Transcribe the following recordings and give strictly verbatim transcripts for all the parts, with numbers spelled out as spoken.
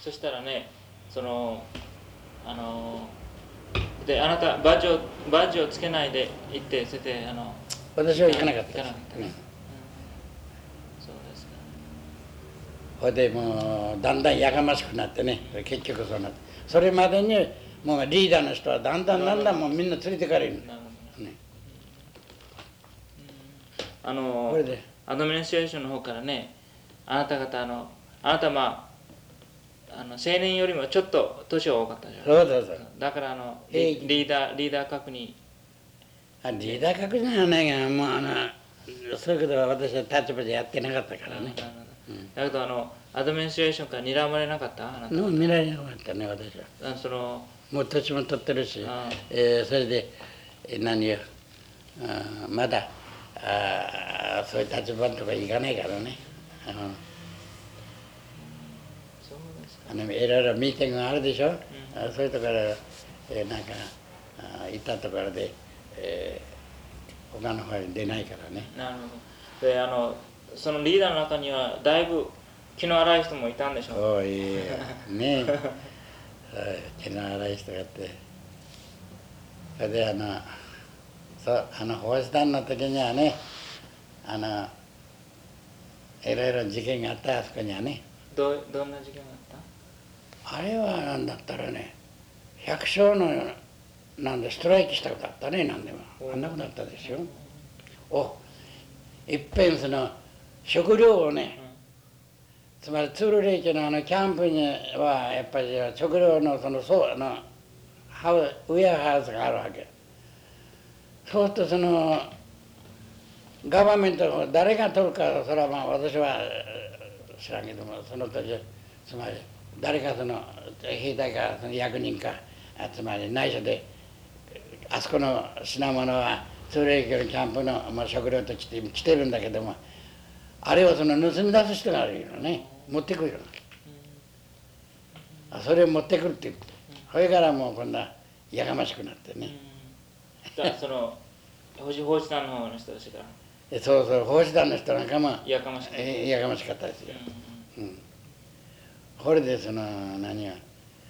そしたらね、そのあのであなたバッジをバッジをつけないで行ってそれであの私は行かなかった行かなかったね、 うん、 うん、そうですか。 それでもうだんだんやかましくなってね、結局そうなって、それまでにもうリーダーの人はだんだんだんだんもうみんな連れてかれるんだ、ね、 あのこれでアドミニストレーションの方からね、あなた方あのあなたまああの青年よりもちょっと年は多かったでしょ。 そうそうそう、 だからあのリリーダーリーダー格にあリーダー格じゃないが、もうあのそういうことは私は立場でやってなかったからね。 うん、だけどあのアドミニストレーションから睨まれなかったあなた。 見られなかったね、私は。 あそのもう年も取ってるし、えー、それで、えー、何よ、あまだあそういう立場とかいかないからね。あのそうですか。 あのいろいろミーティングがあるでしょ、うん、あそういうところ、えー、なんかあ行ったところで、えー、他の方に出ないからね。 なるほど。であのそのリーダーの中にはだいぶ気の荒い人もいたんでしょう。 そういいね気の荒い人があって、それであのそうあの奉仕団の時にはね、あのいろいろ事件があった、あそこにはね。 どどんな事件があった？ あれはなんだったらね、百姓のなんでストライキしたことあったね、なんでもあんなことあったですよ。おいっぺんその食料をね、つまりツールレイキのあのキャンプにはやっぱり食料のそのそうあのハウウェアハウスがあるわけ。そうするとそのガバメント誰が取るか、それはまあ私は知らんけども、その時つまり誰かその兵隊かその役人か、つまり内緒であそこの品物はツールレイキのキャンプの、まあ、食料として来てるんだけども、あれをその盗み出す人がいるよね、持ってくるよ、うん、それを持ってくるって言って、それからもうこんなやかましくなってね、 うん、だその奉仕団の方の人たちがそうそう、奉仕団の人なんかもやかましかった、 やかましかったですよ、うんうん、これでその何が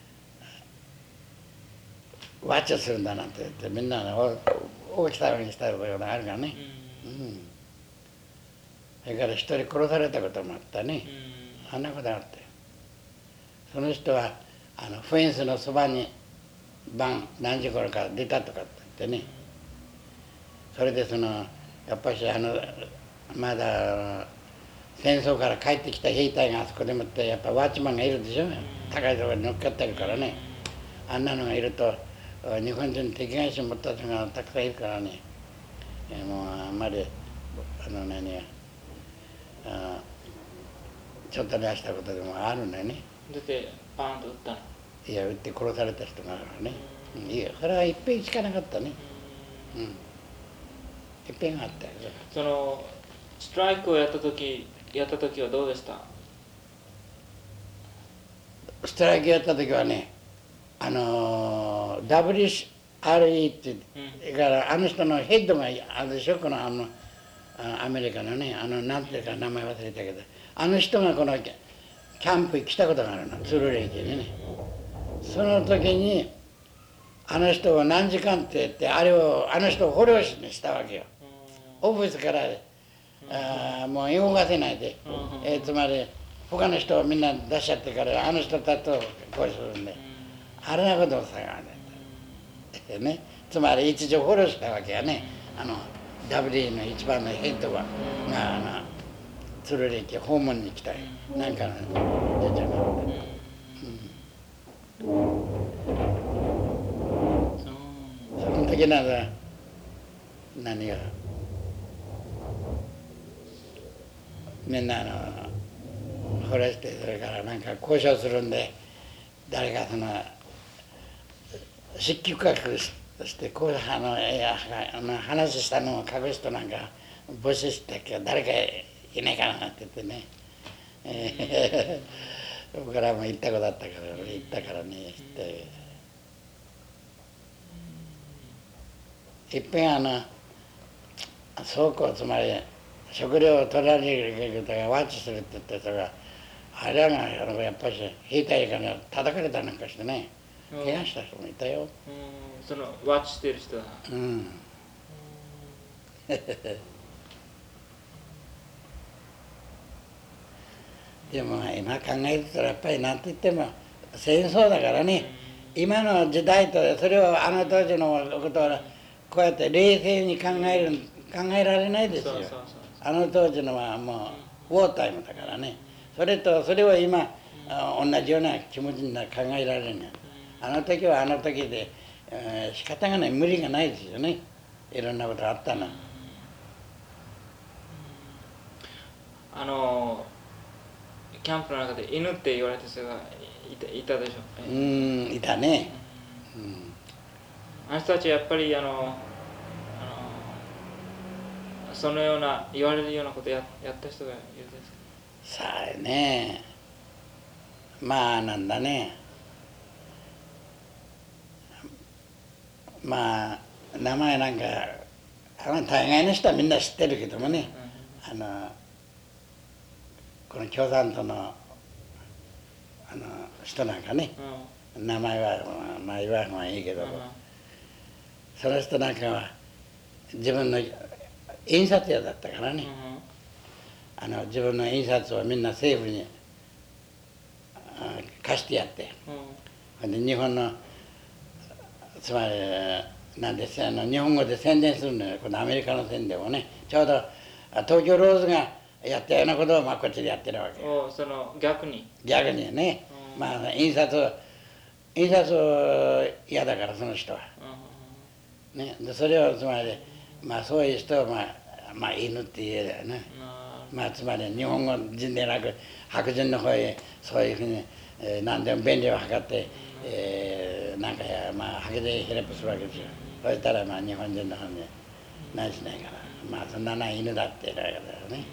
ワッチャするんだなんて言ってみんな大きたようにしたようなあるからね、うんうん、それから一人殺されたこともあったね、うん、あんなことがあって、その人はあのフェンスのそばに晩何時頃から出たとかって言ってね、それでそのやっぱりあのまだ戦争から帰ってきた兵隊があそこでもってやっぱワッチマンがいるでしょ、高いところに乗っかってるからね、あんなのがいると日本人敵返し持った人がたくさんいるからね、もうあんまりあの何やあちょっと出したことでもあるんだよね。 だってパーンと撃ったの？ いや撃って殺された人があるからね、うん、いやそれはいっぺんしかなかったね、うん、いっぺんあったよ。 そのストライクをやった時やった時はどうでした？ ストライキやった時はね、あの ダブリューシーアールイー って、うん、からあの人のヘッドがあるでしょ、このあのアメリカのね、あのなんていうか名前忘れたけど、あの人がこのキャンプに来たことがあるの、ツールレイキにね。その時にあの人を何時間って言って、あれをあの人を捕虜にしたわけよ。オフィスからあもう動かせないで、えー、つまり他の人をみんな出しちゃってからあの人たちとこうするんで、あれなことをさがね、つまり一応捕虜したわけやね、あの ダブリュー の一番のヘッドはがあのツールレイキ訪問に来たいなんかの出ちゃうので、その時なら何がみんなあの惚れして、それからなんか交渉するんで、誰かその筆記書くしてこうあのいやあの話したのを書く人なんか募集してけど誰かいないかなって言ってね、えー、僕からも行ったことあったから行ったからねっていっぺんあの倉庫つまり食料を取られることがワッチするって言ってそれがあれがやっぱり兵隊から叩かれたなんかしてね、怪我した人もいたよ。 うん、そのワッチしてる人だ。 うん。でも今考えるとやっぱり何と言っても戦争だからね、今の時代とそれをあの当時のことはこうやって冷静に考える考えられないですよ。あの当時のはもうウォータイムだからね。それとそれを今同じような気持ちに考えられない。あの時はあの時で、えー、仕方がない無理がないですよね。いろんなことがあったの。 あのキャンプの中で犬って言われた人がいた、いたでしょう。 うん、いたね。うん、 あの人たちはやっぱりあの、あのそのような言われるようなことややった人がいるんですか。 さあね、まあなんだね、まあ名前なんかあの大概の人はみんな知ってるけどもね、あのこの共産党のあの人なんかね、うん、名前はまあ言わん方がいいけども、うん、その人なんかは自分の印刷屋だったからね、うん、あの自分の印刷をみんな政府に貸してやって、うん、で日本のつまりなんですあの日本語で宣伝するのよ、このアメリカの宣伝をね、ちょうど東京ローズがやったようなことをまあこっちでやってるわけ。 おその逆に逆にね、うん、まあ印刷印刷嫌だからその人は、うん、ね、でそれをつまりまあそういう人をまあまあ犬って言えだよね、うん、まあつまり日本語人でなく白人の方へそういうふうに、えー、何でも便利を図って、えー、なんかまあ白人ヘルプするわけですよ。そしたらまあ日本人の方に何しないから、まあそんなの犬だって言うわけだよね。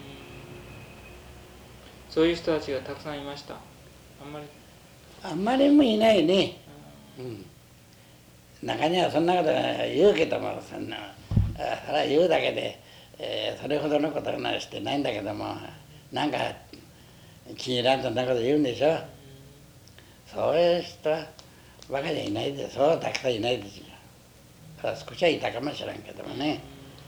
そういう人たちがたくさんいました。あんまりあんまりもいないね。うん。中にはそんなこと言うけども、そんなそれは言うだけで、えー、それほどのことはしてないんだけども、なんか気に入らんそんなこと言うんでしょ。そういう人はバカじゃいないで、そうたくさんいないですよ。ただ少しはいたかもしれんけどもね。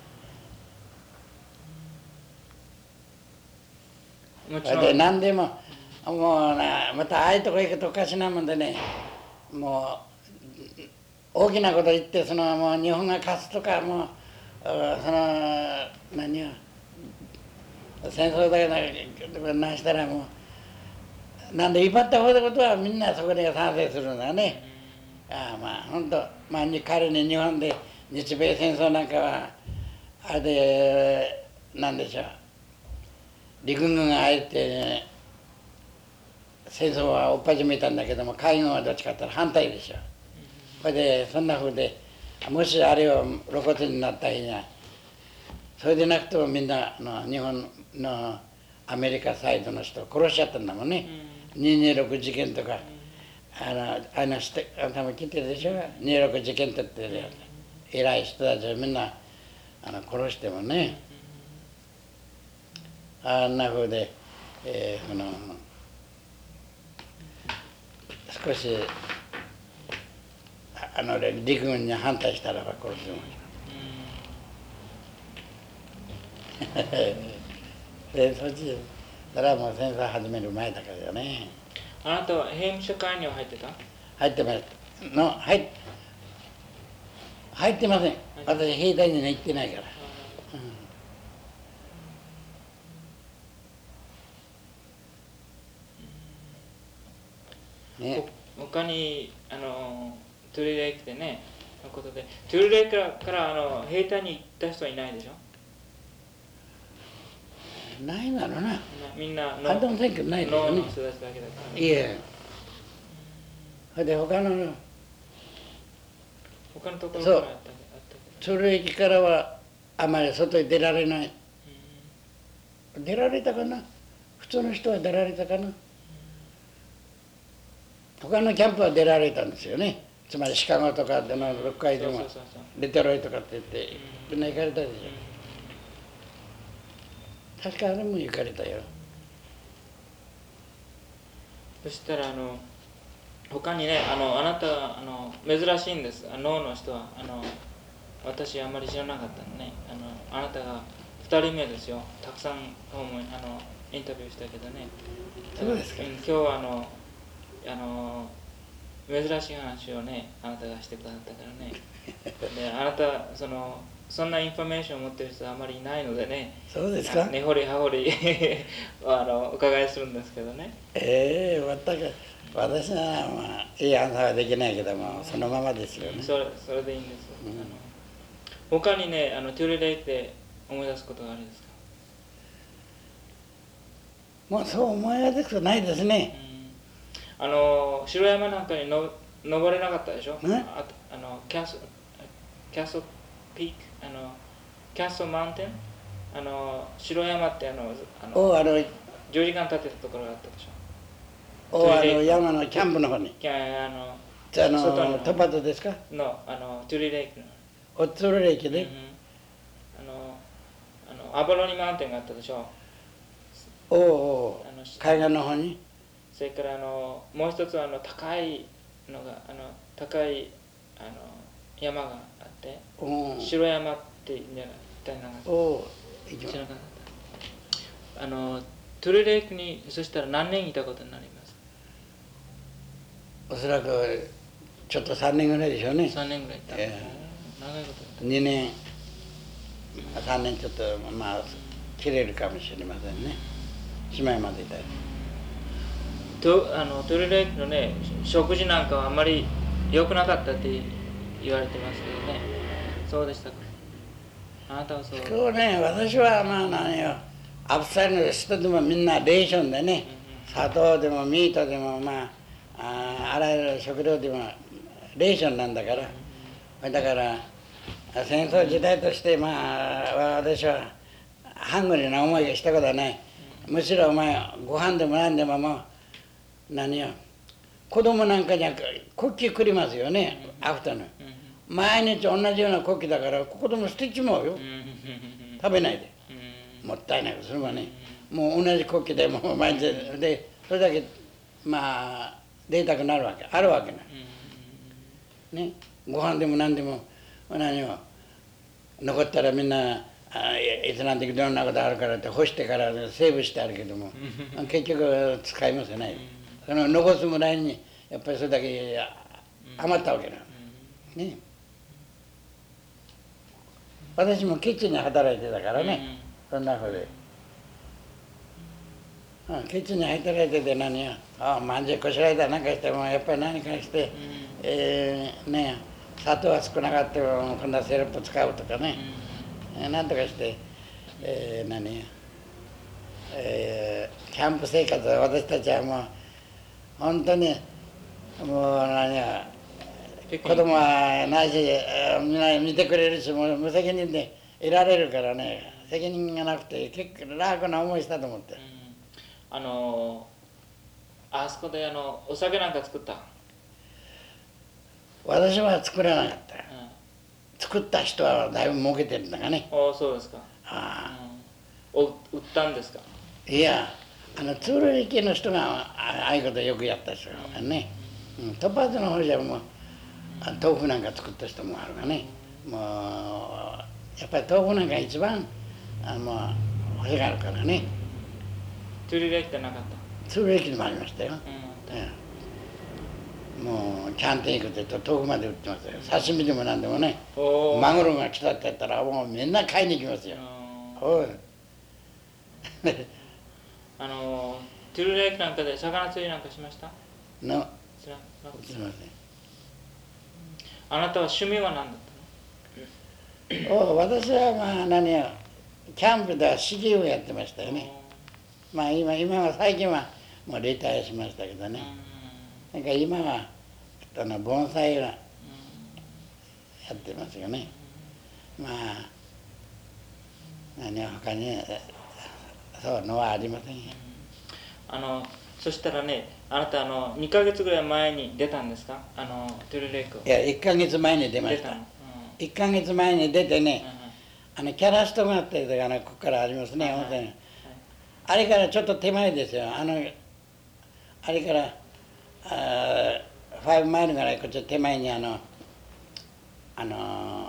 で何でももうな、またああいうとこ行くとおかしなもんでね、もう大きなこと言ってそのもう日本が勝つとかもうその何を戦争だけどなしたらもうなんで威張った方のことはみんなそこに賛成するんだね。ああまあ本当まあ彼に日本で日米戦争なんかはあれでなんでしょう、陸軍があえて戦争は追っ始めたんだけども海軍はどっちかって言ったら反対でしょ。それでそんなふうでもしあれを露骨になった日にはそれでなくてもみんなの日本のアメリカサイドの人を殺しちゃったんだもんね、うん、にひゃくにじゅうろく事件とか、うん、あのあのしてあなたも聞いてるでしょ、にひゃくにじゅうろく事件って言ってるよ、うん、偉い人たちをみんなあの殺してもね、うん、あんなふうで、えー、この少しあの陸軍に反対したらば殺してもでそっちそれはもう戦争始める前だからよね。 あなたは兵務所会には入ってた？ 入ってましたの入入ってません。私兵隊には行ってないから、 うん、ね、他にあのトゥルレイクでねのことでトゥルレイクからからあの兵隊に行った人はいないでしょ。 ないだろうな。 みんなノーの人たちだけだからね。いえ。それで他の他のところからあった。 それ駅からはあまり外に出られない。出られたかな。普通の人は出られたかな。他のキャンプは出られたんですよね。つまりシカゴとかでのろっかいでもデトロイトとかって言ってみんな行かれたでしょ。確かあれも行かれたよ。 そしたらあの他にね、あのあなたはあの珍しいんです。あの脳の人はあの私あんまり知らなかったのね。あのあなたがふたりめですよ。たくさん訪問あのインタビューしたけどね。 そうですか。 今日はあのあの珍しい話をね、あなたがしてくださったからね。で、あなたそのそんなインフォメーションを持っている人はあまりいないのでね。 そうですか。 根掘り葉掘りあのお伺いするんですけどね。 ええ全く私はまあいいアンサーはできないけども、そのままですよね。 それそれでいいんです。 うん、 あの他にね、あのトゥルレイクで思い出すことがあるんですか？ もうそう思い出すことないですね。 うん、あの城山なんかにの登れなかったでしょ？ ね、 ああのキャスキャストピーク、あのキャストマウンテン、あの城山ってあのあのおあのじゅうじかん建てたところがあったでしょ？ おあの山のキャンプの方に。 キャあのじゃあの外のトパトですか？ のあのトゥルレイクの、 おつるレイキで。 うんうん、あのあのアバロニマウンテンがあったでしょ？ おおあの海岸の方に。 それからあのもう一つあの高いのがあの高いあの山があってお城山って言うんじゃないたいなかった。 お行きま知らなかった。あのトゥルレイクにそしたら何年いたことになります？ おそらくちょっとさんねんぐらいでしょうね。 さんねんぐらいいた。 えー、長いこといた。 にねんさんねんちょっとまあ切れるかもしれませんね。しまいまでいたい。 とあのトゥルレイクのね食事なんかはあんまり良くなかったって言われてますけどね。そうでしたか？あなたはそう。 今日ね、私はまあ何よ、アップサイドの人でもみんなレーションでね、砂糖でもミートでもまあ、あ, あらゆる食料でもレーションなんだから、だから戦争時代としてまあ私はハングリーな思いがしたことはない。むしろお前ご飯でも何でももう何よ、子供なんかにはクッキーくりますよね、アフタヌーン。毎日同じようなクッキーだから子供捨てちまうよ、食べないで、もったいないそれはね、もう同じクッキーでもう毎日でそれだけまあ贅沢になるわけあるわけないね。ご飯でも何でも何を残ったらみんなあいつなんていろんなことあるからって干してからセーブしてあるけども結局使いますよね。その残すぐらいにやっぱりそれだけ余ったわけなのね。私もキッチンに働いてたからね、そんなふうで、うん、キッチンに働いてて何やあまんじゅうこしらえたなんかしてもやっぱり何かして、えー、ね砂糖は少なかったも今度はセロップ使うとかね、うん、なんとかして、えー、何や、えー、キャンプ生活は私たちはもう本当にもう何や子供はないしみんな見てくれるしもう無責任でいられるからね、責任がなくて結構楽な思いしたと思って、うん、 あのあそこであのお酒なんか作った？ 私は作らなかった、うん、作った人はだいぶ儲けてるんだがね。 ああそうですか。ああ、うん、お売ったんですか？ いやあのツール系の人がああいうことよくやった人がね、うんうん、トッパーズの方じゃもう豆腐なんか作った人もあるがね、もうやっぱり豆腐なんか一番あの欲しがるからね。 トゥルレイクってなかった？ ツール駅でもありましたよ、うん、もうキャンティー行くと豆腐まで売ってますよ。刺身でも何でもね、マグロが来たって言ったらもうみんな買いに行きますよ。おいあのトゥルレイクなんかで魚釣りなんかしました？ のすいません。あなたは趣味は何だったの？ お私はまあ何やキャンプではシギをやってましたよね。まあ今今は最近はもうリタイアしましたけどね。なんか今はあの盆栽はやってますよね。まあ何他にそうのはありませんよ。 あのそしたらね、あなたあのにかげつぐらい前に出たんですか？あのトゥルレイクを。 いやいっかげつまえに出ました。うん、いっかげつまえに出てね、うん、あのキャラストがあってあのここからありますね、温泉、はい、あれからちょっと手前ですよ。あのああれからあファイブマイルぐらいこっち手前にあのあの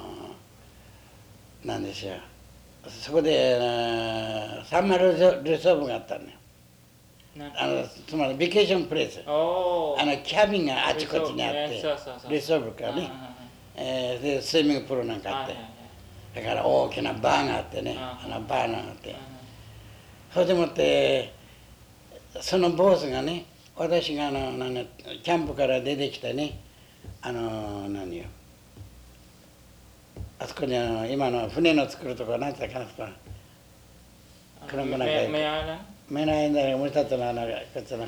ー、なんですよ、そこでサンマルリゾーブがあったのよ。あのつまりビケーションプレイス、あのキャビンがあちこちにあってリゾーブからね、えー、でスイミングプールなんかあって、だから大きなバーがあってね、あのバーがあって、それでもってそのボスがね、私があのなんキャンプから出てきてね、あの何よ、あそこにあの今の船の作るところなんて言ったかな、車なんか目の間にもう一つのあのこっちの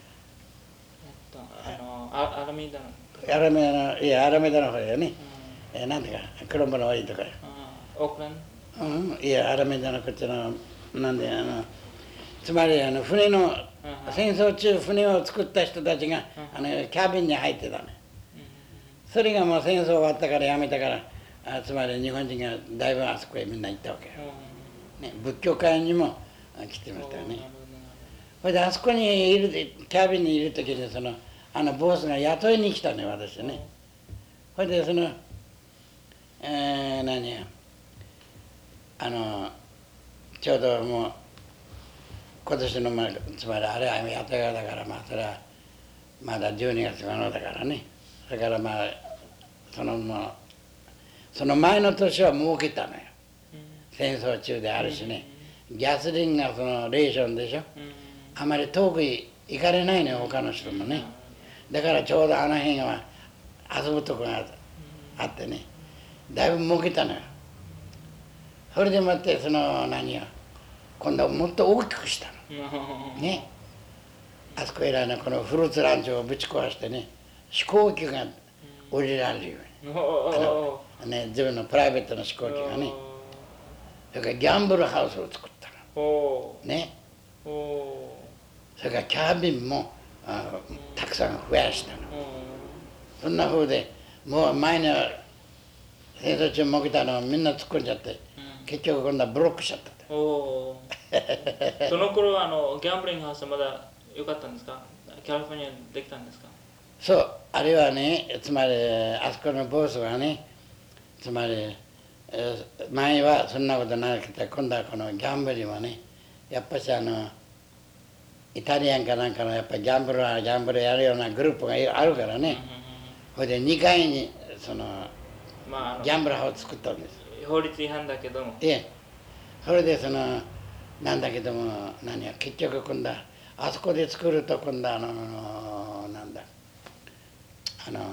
アラミダのアラメダのいやアラメダの方よね、えなんていうかクロンボの多いとか、 オークランド、うん、いやアラメダのこっちのなんであのつまりあの船の戦争中船を作った人たちがあのキャビンに入ってたね。それがもう戦争終わったからやめたから、あつまり日本人がだいぶあそこへみんな行ったわけよ、ね、仏教会にも来てましたよね。それであそこにいるキャビンにいる時にそのあのボスが雇いに来たね、私ね。それでその、えー、何やあのちょうどもう今年の、まあ、つまりあれは雇いだから、まあそれはまだじゅうにがつのだからね。それからまあそのまあその前の年は儲けたのよ、戦争中であるしね、ギャスリンがそのレーションでしょ、あまり遠く行かれないのよ他の人もね。だからちょうどあの辺は遊ぶとこがあってね、だいぶ儲けたのよ。それでもってその何よ、今度はもっと大きくしたのね。あそこへらのこのフルーツランチをぶち壊してね、飛行機が降りられるように、あのね、自分のプライベートの飛行機がね。それからギャンブルハウスを作ったのね。それからキャビンもあたくさん増やしたの。そんな風でもう前の戦争中儲けたのをみんな突っ込んじゃって、結局今度はブロックしちゃった。 おその頃はあのギャンブリングハウスはまだ良かったんですか？キャリフォルニアにできたんですか？ そう、あれはね、つまりあそこのボスはね、つまり前はそんなことなくて、今度はこのギャンブルはね、やっぱしあのイタリアンかなんかのやっぱりギャンブルはギャンブルやるようなグループがあるからね、それでにかいにその、まあ、ギャンブルハウス作ったんです。 法律違反だけども。 ええ、それでそのなんだけども何や結局今度はあそこで作ると今度はあのなんだあの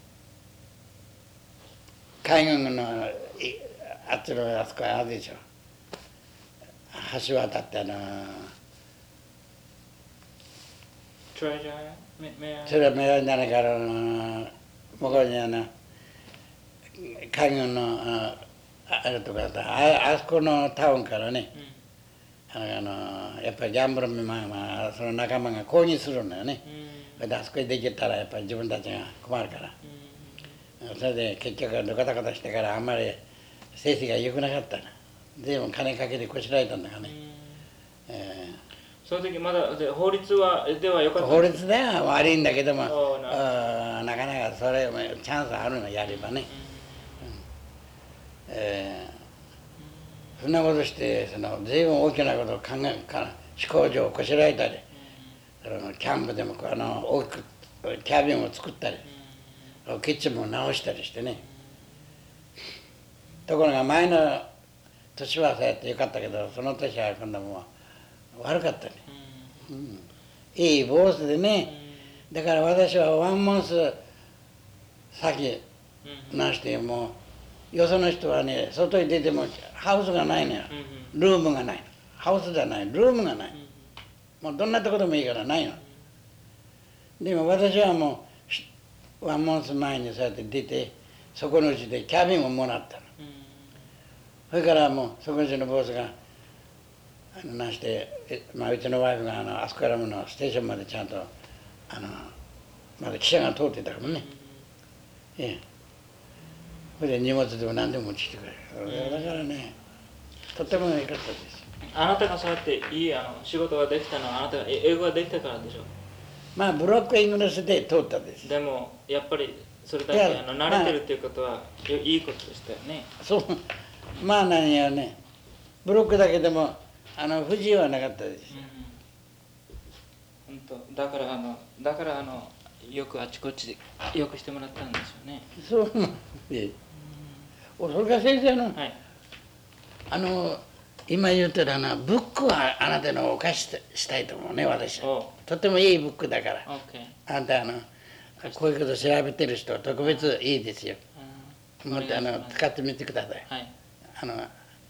海軍のあっちのあそこあるでしょ、橋渡ってあのトレジャーそれは目指じゃないから向こうにあの海軍のあるとかああそこのタウンからね、うん、あのやっぱりギャンブルマンはその仲間が抗議するのよね、うん、であそこにできたらやっぱり自分たちが困るから、うん、それで結局ガタガタしてからあんまり成績が良くなかったな。随分金かけてこしらえたんだからね、うんえー、その時まだ法律はでは良かった法律では悪いんだけども、な, なかなかそれチャンスあるのやればね、うんえー、そんなことしてその随分大きなことを考えから飛行場をこしらえたり、うん、キャンプでもあの大きくキャビンを作ったり、うん、キッチンも直したりしてね、ところが前の年はそうやってよかったけど、その年は今度もう悪かったね、うんうん、いいボスでね、うん、だから私はワンモンス先なしてもうよその人はね外に出てもハウスがないのよ、ルームがないの、ハウスじゃないルームがない、もうどんなとこでもいいからないの。でも私はもうワンモンス前にそうやって出てそこのうちでキャビンをもらったの、それからもうそこのうちのボスがあのなして、まあ、うちのワイフがあのあそこからものステーションまでちゃんとあのまだ汽車が通ってたからね、ええ、それで荷物でも何でも持ってきてくれる、だからねとても良かったです。 あなたがそうやっていいあの仕事ができたのはあなたが英語ができたからでしょう。 まあブロックイングリッシュで通ったです。 でもやっぱりそれだけあの慣れてるっていうことは、まあ、いいことでしたよね。 そうまあ何やねブロックだけでもあの不自由はなかったです。 うん、本当だからあのだからあのよくあちこちでよくしてもらったんですよね。 そうなんです。それから先生の、 はい、 あの今言ったらなブックはあなたのお貸ししたいと思うね私。とてもいいブックだから。あんたあのこういうこと調べてる人は特別いいですよ。もっとあの使ってみてください。はい、あの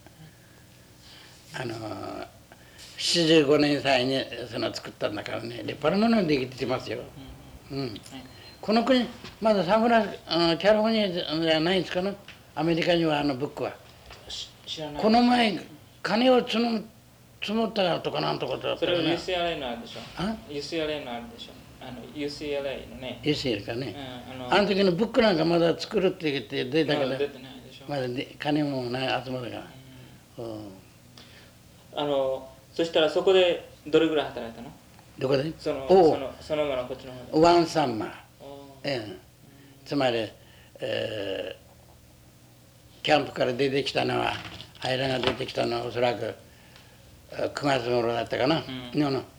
あのななじゅうごねんさいにその作ったんだからね立派なものができてますよ。うん、うん、この国まだサンフランあのキャリフォルニアじゃないんですかねアメリカにはあのブックは。知らない。この前金を積む積もったとかなんとかだったら、ね、 それは ユーシーエルエー のあるでしょ。あ ユーシーエルエー のあるでしょ。あの ユーシーエルエー のね。 ユーシーエルエー かね。うん、あ, のあの時のブックなんかまだ作るって言って出たけど、まだ出てないでしょ。まだで金もない集まるから。うん、 あのそしたらそこでどれぐらい働いたの？ どこで？ そのそのそのままこっちの方で。 ワンサンマー。ええ、つまり、えー、キャンプから出てきたのはアイラが出てきたのはおそらくくがつ頃だったかな。うん、の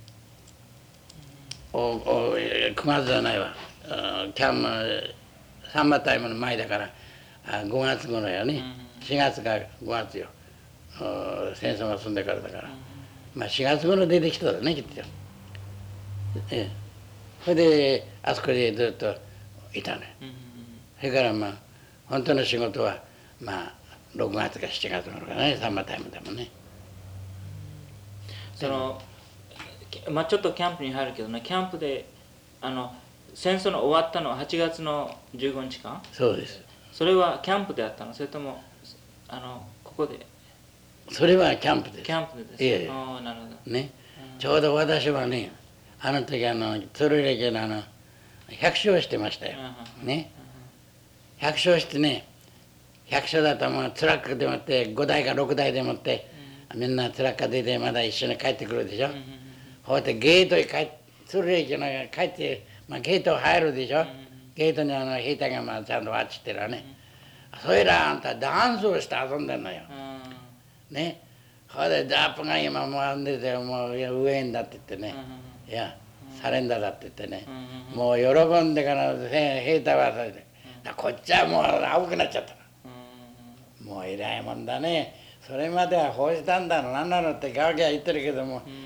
おおくがつじゃないわ。キャンプサンマータイムの前だからごがつ頃やね。しがつかごがつよ。戦争が済んでからだから、まあしがつ頃出てきたらねきっと。ええ、それであそこでずっといたね。それからまあ本当の仕事はまあろくがつかしちがつ頃かねサンマータイムだもんね。 そのまあちょっとキャンプに入るけどねキャンプであの戦争の終わったのははちがつのじゅうごにちか？ そうです。 それはキャンプであったのそれともあのここで？ それはキャンプです。 キャンプです。 ええ、 ああなるほど。 ね、うん、ちょうど私はねあの時あの鶴歴のあの百姓してましたよ。うん、ね、うん、百姓してね百姓だともうトラックでもってごだいかろくだいでもって、うん、みんなトラック出てまだ一緒に帰ってくるでしょ。うん、ほうやってゲートへ帰って鶴歴の帰って、まあ、ゲート入るでしょ。うん、ゲートにあの兵隊がまあちゃんとわっちってるわね。うん、それらあんたダンスをして遊んでんのよ。うん、ね、ほいでダップが今もんでてもう上にだって言ってね、うん、いやサレンダーだって言ってね、うん、もう喜んでから兵隊はそれで、うん、こっちはもう青くなっちゃったの、うん、もう偉いもんだね。それまではこうしたんだのなんなのってガーギャー言ってるけども、うん、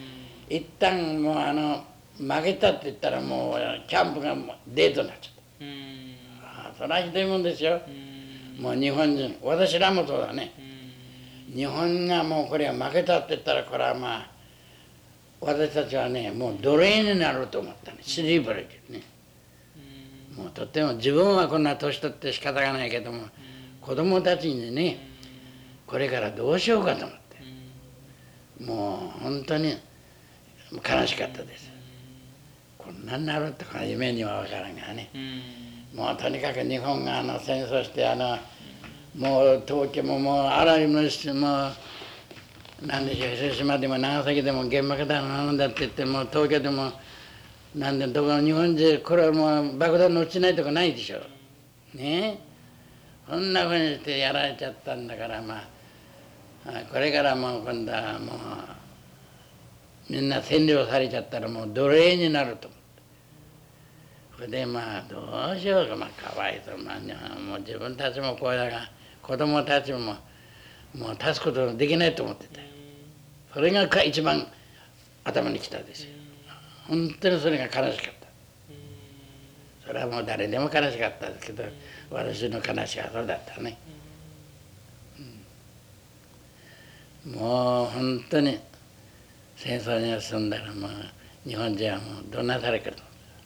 一旦もうあの負けたって言ったらもうキャンプがデートになっちゃった、うん、ああそれはひどいもんですよ、うん、もう日本人私らもそうだね、うん、日本がもうこれは負けたって言ったらこれはまあ私たちはねもう奴隷になると思ったね。スリーブレーキね、うん、もうとっても自分はこんな年取って仕方がないけども、うん、子供たちにねこれからどうしようかと思って、うん、もう本当に悲しかったです。こんなになるってか夢には分からんがね、うん、もうとにかく日本があの戦争してあのもう東京ももうあらゆるもうなんでしょう広島でも長崎でも原爆だなんだって言っても東京でもなんでどこの日本人これはもう爆弾の落ちないとこないでしょねえ、そんなふうにしてやられちゃったんだからまあこれからもう今度はもうみんな占領されちゃったらもう奴隷になると思って、それでまあどうしようかまあかわいそう、まあ、もう自分たちもこうだが子供たちももう立つことができないと思ってた。それが一番頭にきたですよ。本当にそれが悲しかった。それはもう誰でも悲しかったですけど私の悲しさはそうだったね、うん、もう本当に戦争に進んだらもう日本人はもうどんなされかと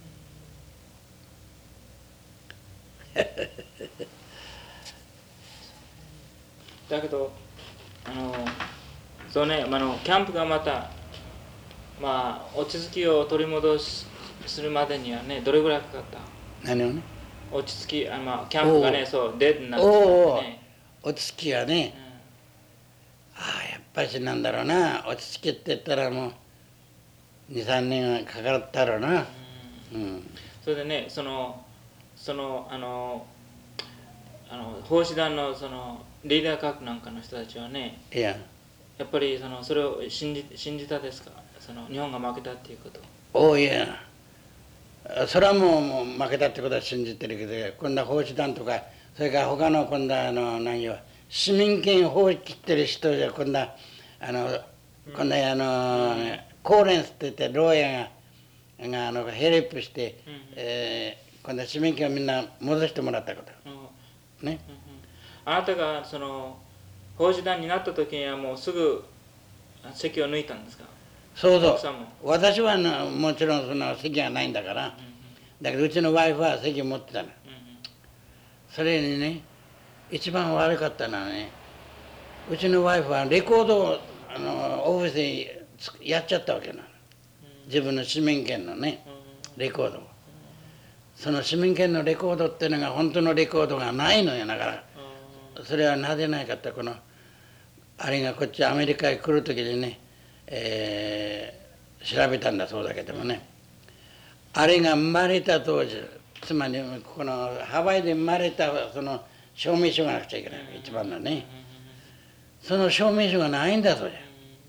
だけどあのそうね、あのキャンプがまたまあ落ち着きを取り戻するまでにはねどれぐらいかかった？ 何をね？ 落ち着きあ、まあ、キャンプがねそうデートになってしまってね。 落ち着きはね、うん、ああやっぱしなんだろうな落ち着きって言ったらもうにさんねんかかったろうな、うん、 それでねそのそのあのあの奉仕団のそのリーダー格なんかの人たちはねいややっぱりそのそれを信じ信じたですか、その日本が負けたっていうこと。 おおいやそれはもうもう負けたってことは信じてるけど、今度は奉仕団とかそれから他の今度はあの何よ市民権放棄してる人じゃ今度はあの、うん、今度はあの、うん、コーレンスって言って牢屋ががあのヘルプして、うんえー、今度は市民権をみんな戻してもらったこと、うん、ね、 うんうん、あなたがその奉仕団になった時にはもうすぐ籍を抜いたんですか。 そうそう私はもちろんその籍がないんだから、うんうん、だけどうちのワイフは籍を持ってたの、うんうん、それにね一番悪かったのはね、うちのワイフはレコードをあのオフィスでやっちゃったわけなの、自分の市民権のねレコードを、その市民権のレコードっていうのが本当のレコードがないのよ。だからそれはなぜないかってこのあれがこっちアメリカへ来る時にね、えー、調べたんだそうだけどもね、あれが生まれた当時、つまりこのハワイで生まれたその証明書がなくちゃいけない、一番のね、その証明書がないんだそうじ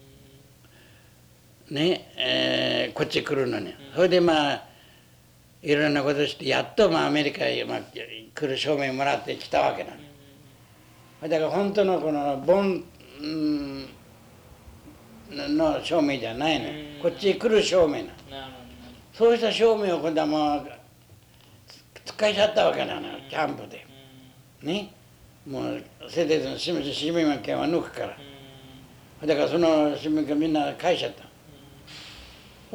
ゃね、えー、こっち来るのに、それでまあいろんなことしてやっとまあアメリカへ、まあ、来る証明もらってきたわけなの。だから本当のこのボン、うんの証明じゃないの、こっちへ来る証明なの。そうした証明を今度はもう使いちゃったわけなの、キャンプでね、もうセテの市民権は抜くから、だからその市民権みんな返しちゃった。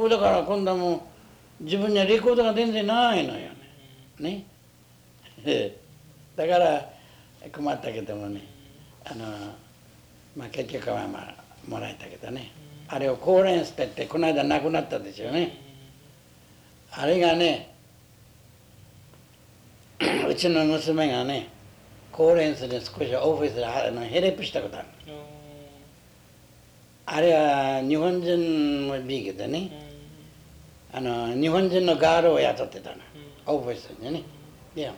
だから今度はもう自分にはレコードが全然ないのよね。ねだから困ったけどもね、あのまあ結局はまあもらえたけどね、あれをコーレンスって言ってこの間亡くなったですよね。あれがねうちの娘がねコーレンスで少しオフィスであのヘルプしたことある。あれは日本人もいいけどね、あの日本人のガールを雇ってたの、オフィスにね。いや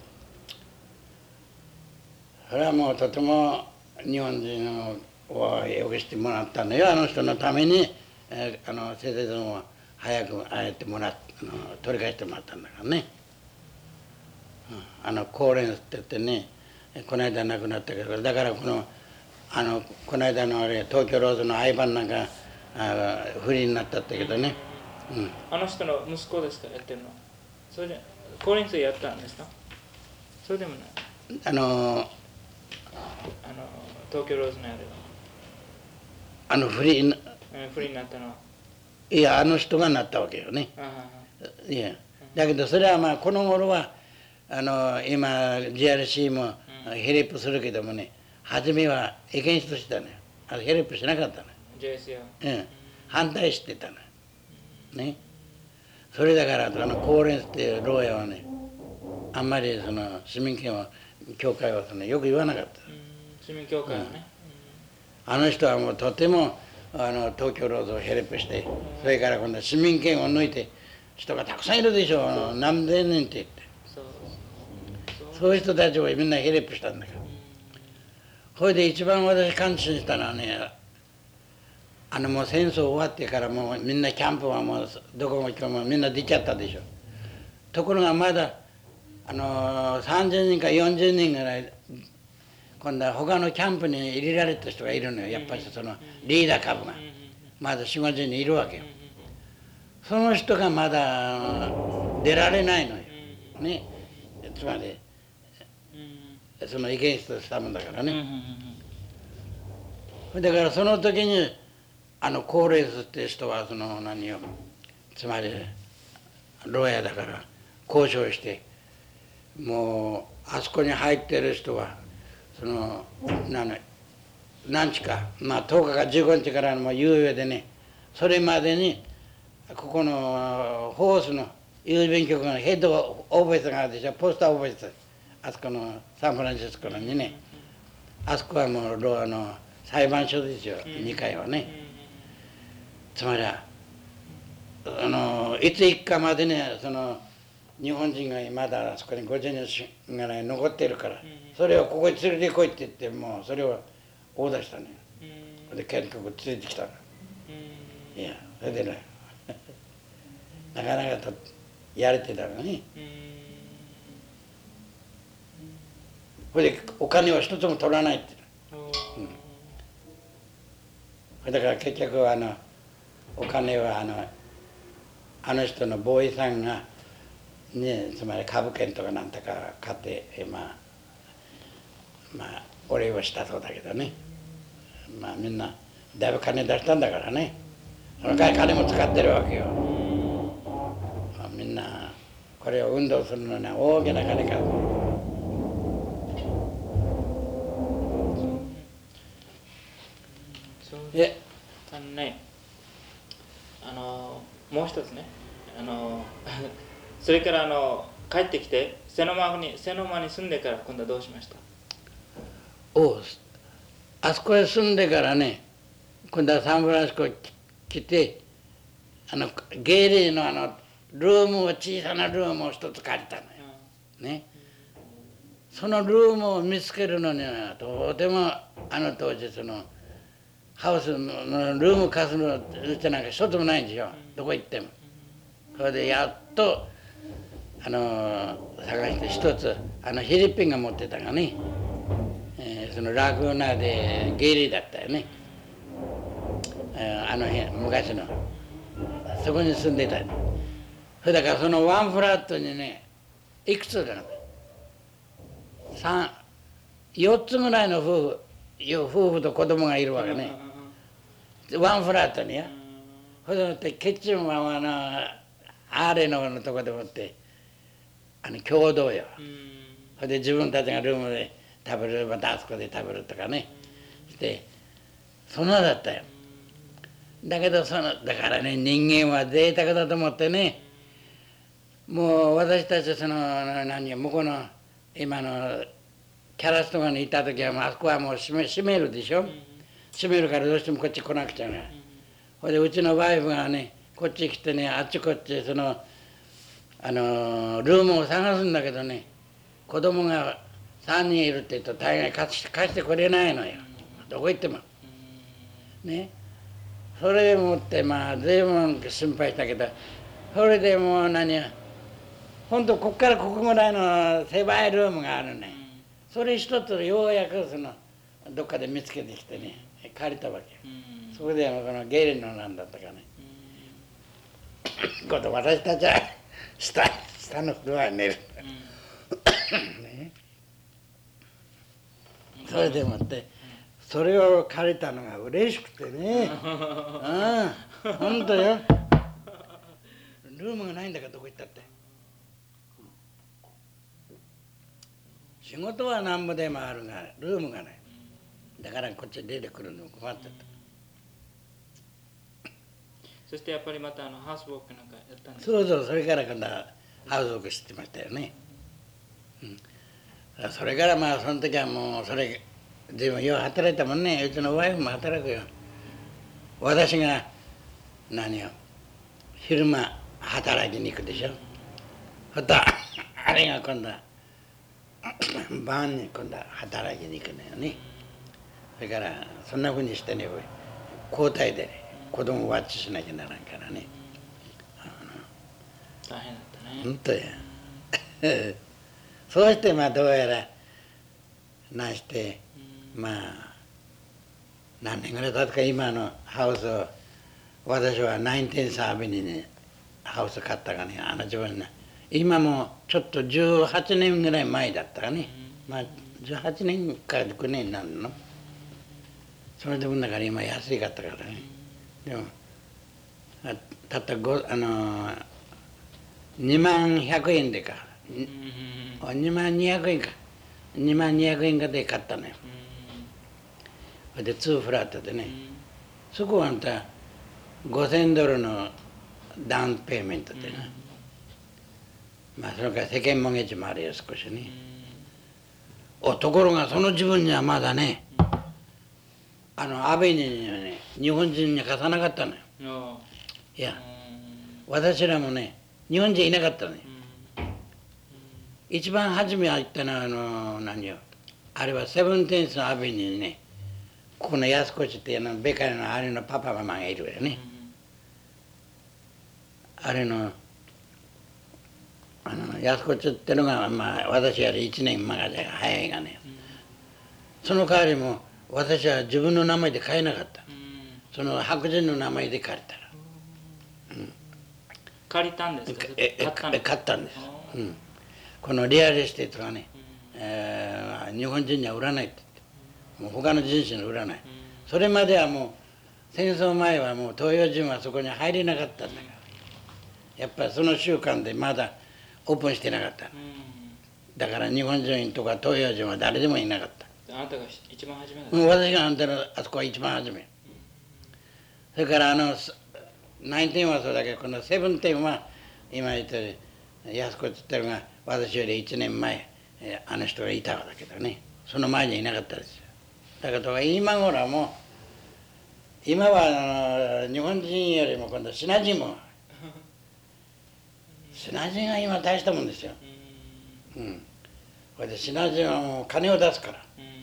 それはもうとても日本人をよくしてもらったのよ、あの人のために、えー、あの先生も早くああやってもらっあの取り返してもらったんだからね、うん、あのコーレンスって言ってね、この間亡くなったけど、だからこのあのこの間のあれ東京ローズの相番なんかあ不利になったってけどね、 うん、あの人の息子ですかやってるの。それでコーレンスやったんですか。それでもない。 あのあの東京ローズのやればあの不利に不利になったのは、 いやあの人がなったわけよね。いやだけどそれはまあこの頃はあの今 ジェイアールシー もヘルプするけどもね、初めはエゲンストしてたのよ。あヘルプしなかったの。 ジェイエスよ、 うん、反対してたのね。それだからあのコーレンスっていう牢屋はね、あんまりその市民権は教会はそのよく言わなかった。 市民教会はね、 うん、あの人はもうとてもあの東京ローズをヘルプして、それから今度は市民権を抜いて人がたくさんいるでしょう、何千人って言って、そういう人たちをみんなヘルプしたんだから。それで一番私感心したのはね、あのもう戦争終わってからもうみんなキャンプはもうどこも行もみんな出ちゃったでしょ。ところがまだあのさんじゅうにんかよんじゅうにんぐらい今度は他のキャンプに入れられた人がいるのよ。やっぱりそのリーダー株がまだよんじゅうごじゅうにんいるわけよ。その人がまだ出られないのよね。つまりその意見室したもんだからね。だからその時にあのコーレンスっていう人はその何をつまり牢屋だから交渉して、もうあそこに入ってる人はその何何日か、まあとおかかじゅうごにちからの猶予でね、それまでにここのホースの郵便局のヘッドオフィスがあるでしょ、ポストオフィス、あそこのサンフランシスコのにね、あそこはもうロあの裁判所ですよ、にかいはね。つまりはあのいつ行くかまでね、その日本人がまだあそこにごじゅうにんが、ね、残ってるから、それをここに連れてこいって言ってもうそれをオーダーしたね。で結局連れてきたの。いやそれでねなかなかとやれてたのね。それでお金は一つも取らないって、うん、だから結局あのお金はあのあの人のボーイさんが、ね、つまり株券とかなんとか買ってまあまあお礼をしたそうだけどね、まあみんなだいぶ金出したんだからね、その代わり金も使ってるわけよ、まあ、みんなこれを運動するのには大きな金か。 えあのねあのもう一つねあのそれからあの帰ってきて瀬の間に瀬の間に住んでから今度はどうしました？ おあそこへ住んでからね、今度はサンフランシスコ来て、あのゲイリーのあのルームを小さなルームを一つ借りたのよ、ね、そのルームを見つけるのにはとてもあの当時そのハウスのルーム貸すのってなんか一つもないんですよ、どこ行っても。それでやっとあの探して一つあのフィリピンが持ってたがね、えー、そのラグーナでゲイリーだったよね、あの辺昔のそこに住んでた。それだからそのワンフラットにねいくつだろう、三よっつぐらいの夫婦夫婦と子供がいるわけね、ワンフラットにや。それでもってキッチンはあのアーレのとこでもってあの共同よ。それで自分たちがルームで食べるまたあそこで食べるとかねしてそんなだったよ。だけどそのだからね人間は贅沢だと思ってね、もう私たちその何向こうの今のキャラスとかにいた時はもうあそこはもう閉め閉めるでしょ、閉めるからどうしてもこっち来なくちゃね。ほいでうちのワイフがねこっち来てねあっちこっちそのあのルームを探すんだけどね、子供がさんにんいるって言うと大概貸して貸してくれないのよ、どこ行ってもね。それでもってまあ随分心配したけど、それでもう何や本当こっからここぐらいの狭いルームがあるね、それ一つようやくそのどっかで見つけてきてね借りたわけ、そこでこのゲイリーのなんだったかね、今度私たちは下下のフロアに寝る、ね、それでもってそれを借りたのが嬉しくてね、ああ本当よ、ルームがないんだからどこ行ったって、仕事はなんぼでもあるがルームがない、だからこっち出てくるの困ってた。 そしてやっぱりまたあのハウスウォークなんかやったんですか？ そうそう、それから今度はハウスウォークしてましたよね、うん、それからまあその時はもうそれ随分よう働いたもんね、うちのワイフも働くよ。私が何よ昼間働きに行くでしょ、またあれが今度は晩に今度は働きに行くのよね。それからそんなふうにしてね交代でね子供をワッチしなきゃならんからね、 大変だったね。 本当やそうしてまあどうやらなして、まあ何年ぐらい経つか今のハウスを私はナインティーンサービスにねハウス買ったがね、あの自分ね今もちょっとじゅうはちねんぐらい前だったかね、まあじゅうはちねんかじゅうきゅうねんになるの。それでもだから今安いかったからね、でもたったごあのにまんひゃくえんでか、にまんにひゃくえんかにまんにひゃくえんかで買ったのよ。それでツーフラットでね、そこはあんたごせんドルのダウンペイメントでな、まあそれから世間もげちもあるよ少しね。おところがその自分にはまだね、あのアベニにはね日本人に貸さなかったのよ。いや私らもね、日本人いなかったね。一番初め入ったのは、あの、何よ。あれはセブンテンスのアベニューにね、ここの安越ってあのベカリのあれのパパママがいるよね。あれの、あの、安越ってのが、まあ、私より一年まで早いがね。その代わりも、私は自分の名前で買えなかった。その白人の名前で借りたら。 うん、借りたんですか？ ええ買ったんです。うん、このリアルエステートがね、うん、えー、日本人には売らないって言って、もう他の人種に売らない。うん、それまではもう、戦争前はもう東洋人はそこに入れなかったんだから。やっぱりその習慣でまだオープンしてなかった。うん、だから日本人とか東洋人は誰でもいなかった。 あなたが一番初めだった。 うん、私があんたのあそこは一番初め。それからあの、ナインティーンはそうだけど、このセブンティーンは、今言ったように、安子って言ったのが、私よりいちねんまえ、あの人がいたわけだね。その前にいなかったですよ。だけど、今頃はもう、今はあの日本人よりも今度、シナ人も、シナ人が今大したもんですよ。うん。これでシナ人はもう金を出すから。い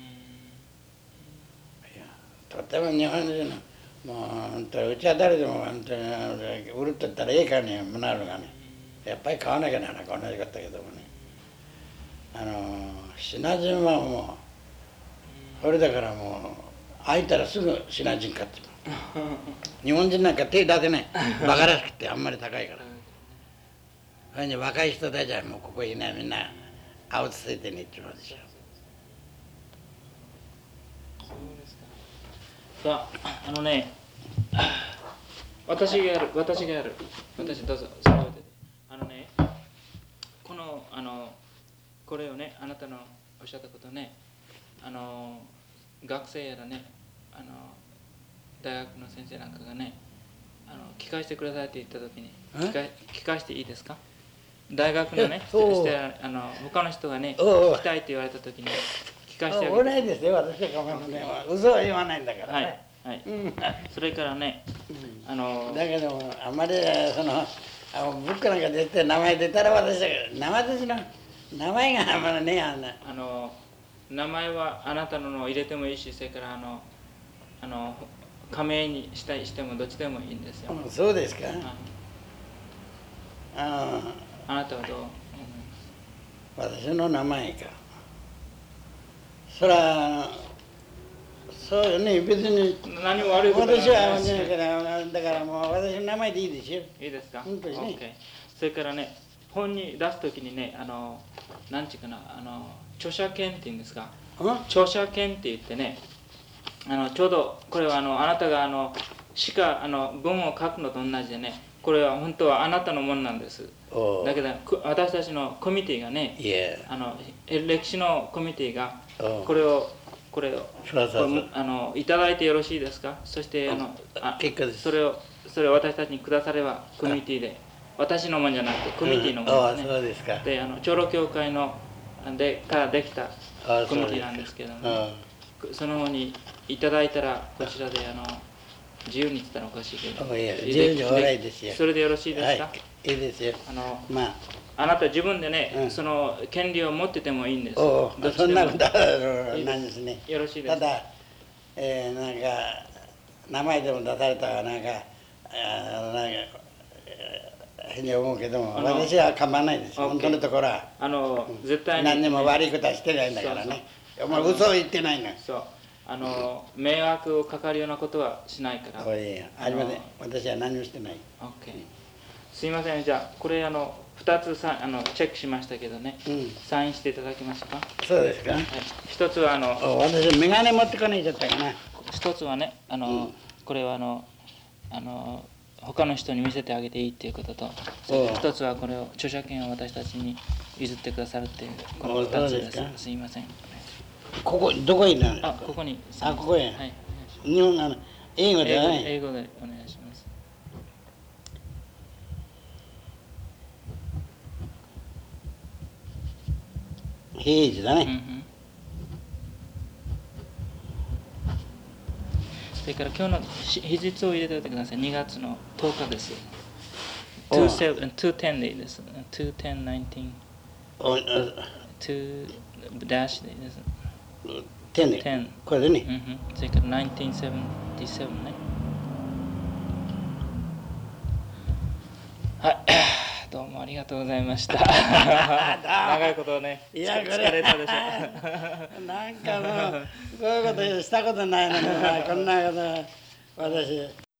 や、とても日本人の、もう本当うちは誰でも本当に売るって言ったらええかにもなるがね、やっぱり買わなきゃならなく同じかったけどもね、あのシナ人はもうそれだからもう開いたらすぐシナ人買っても日本人なんか手出せないバカらしくてあんまり高いからそれに若い人たちはもうここいないみんな青ついてねって言うのでしょ。 さあ、あのね、私がやる、私がやる、私どうぞ、それをあのね、この、あの、これをね、あなたのおっしゃったことね、あの、学生やらね、あの、大学の先生なんかがね、あの、聞かせてくださいって言ったときに、聞か、聞かせていいですか？大学のね、してあの他の人がね、聞きたいって言われたときに、聞かせてあげて。 同じですよ、私は構いません。嘘は言わないんだからね。 はい、はい、うん、それからね、あのだけどもあんまりそのあのブックなんか出て名前出たら私だけど、名前ですの名前があんまりね、あんなあの名前はあなたのを入れてもいいし、それからあのあの仮名にしたりしてもどっちでもいいんですよ。 うん、そうですか。ああなたはどう思います？私の名前か。そらそうよね、別に何も悪いことない。 私はだからもう私の名前でいいですよ。 いいですか？ 本当にね。 Okay。それからね、本に出すときにね、あのなんていうかな、あの著者権っていうんですか。著者権って言ってね、あのちょうどこれはあのあなたがあのしかあの文を書くのと同じでね、これは本当はあなたのものなんです。だけど私たちのコミュニティがね、あの歴史のコミュニティがこれをこれをあのいただいてよろしいですか？そしてあのあそれをそれを私たちにくださればコミュニティで、私のものじゃなくてコミュニティのものですね。そうですか。であの長老教会のでからできたコミュニティなんですけども、ね、その方にいただいたらこちらであの自由に言ったらおかしいけど、 自由におらいですよ。 それでよろしいですか？ はい、いいですよ。 あのまああなた自分でね、うん、その権利を持っててもいいんです。 おお、そんなことはないですね。 よろしいですか？ ただ、えー、なんか名前でも出されたらなんかあなんか変に思うけども、私は構わないです。本当のところはあの、うん、絶対に何にも悪いことはしてないんだからね。お前嘘を言ってないの。 そうあの迷惑をかかるようなことはしないから。 おいや、ありません。私は何もしてない。 オッケー。すいません、じゃあこれあのふたつさあのチェックしましたけどね、うん、サインしていただけますか？ そうですか。はい、 一つはあの私眼鏡持ってこないちゃったかな。 一つはね、あの、うん、これはあのあの他の人に見せてあげていいっていうことと、一つはこれを著者権を私たちに譲ってくださるっていうこのふたつです。すいません。 ここどこになるんですか？ あ、ここに。 あ、ここへ。はい。日本あの英語ではね。 英語でお願いします。 平時だね。 うんうん、それから今日の日日を入れておいてください。にがつのとおかです。 にじゅうなな、にじゅうでいいです。にじゅういち、じゅうおあにダッシュでいいです。 点ねじゅう。 これでねうん。それからせんきゅうひゃくななじゅうななね。はい。どうもありがとうございました。長いことね、 いやこれ疲れたでしょ。 なんかもうこういうことしたことないのにこんなこと私